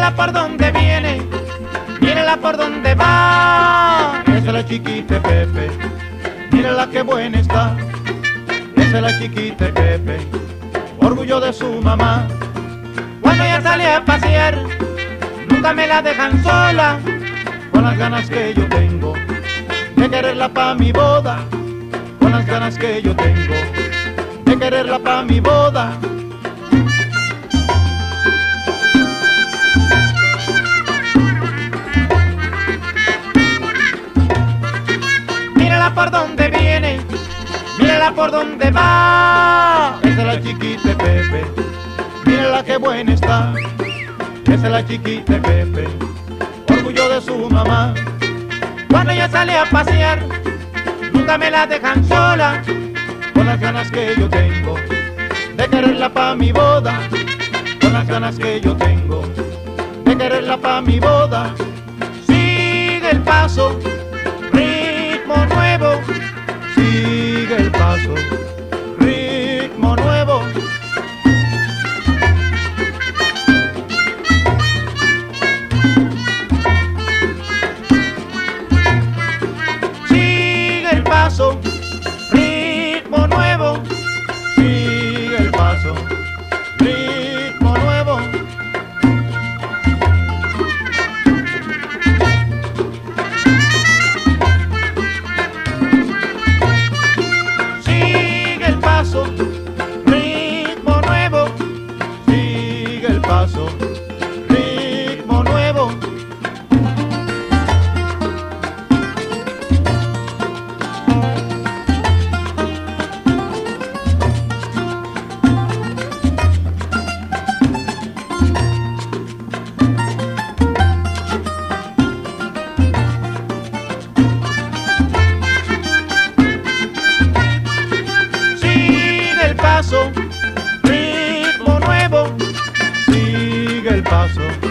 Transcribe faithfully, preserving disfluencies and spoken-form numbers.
Mírala por donde viene, mírala por donde va. Esa es la chiquita Pepe, mírala qué buena está. Esa es la chiquita Pepe, orgullo de su mamá. Cuando ella sale a pasear, nunca me la dejan sola. Con las ganas que yo tengo de quererla pa' mi boda, con las ganas que yo tengo de quererla pa' mi boda. Mírala por donde viene, mírala por donde va. Esa es la chiquita Pepe, mírala qué buena está. Esa es la chiquita Pepe, orgullo de su mamá. Cuando ella sale a pasear, nunca me la dejan sola. Con las ganas que yo tengo de quererla pa' mi boda, con las ganas que yo tengo de quererla pa' mi boda. Sigue el paso, ritmo nuevo. Sigue el paso, ritmo nuevo. Sigue el paso, ritmo nuevo. Sigue el paso, ritmo nuevo. Sigue el paso, ritmo nuevo. Sigue el paso, ritmo nuevo. Sigue el paso, ritmo nuevo. Sigue el paso,